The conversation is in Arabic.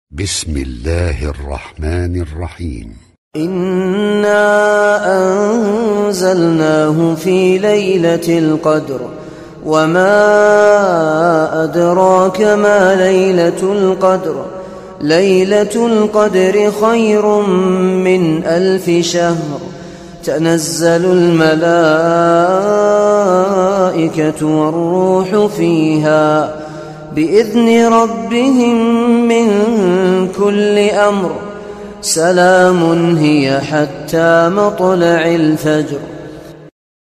بسم الله الرحمن الرحيم. إنا أنزلناه في ليلة القدر وما أدراك ما ليلة القدر ليلة القدر خير من 1000 شهر تنزل الملائكة والروح فيها بإذن ربهم من كل أمر سلام هي حتى مطلع الفجر.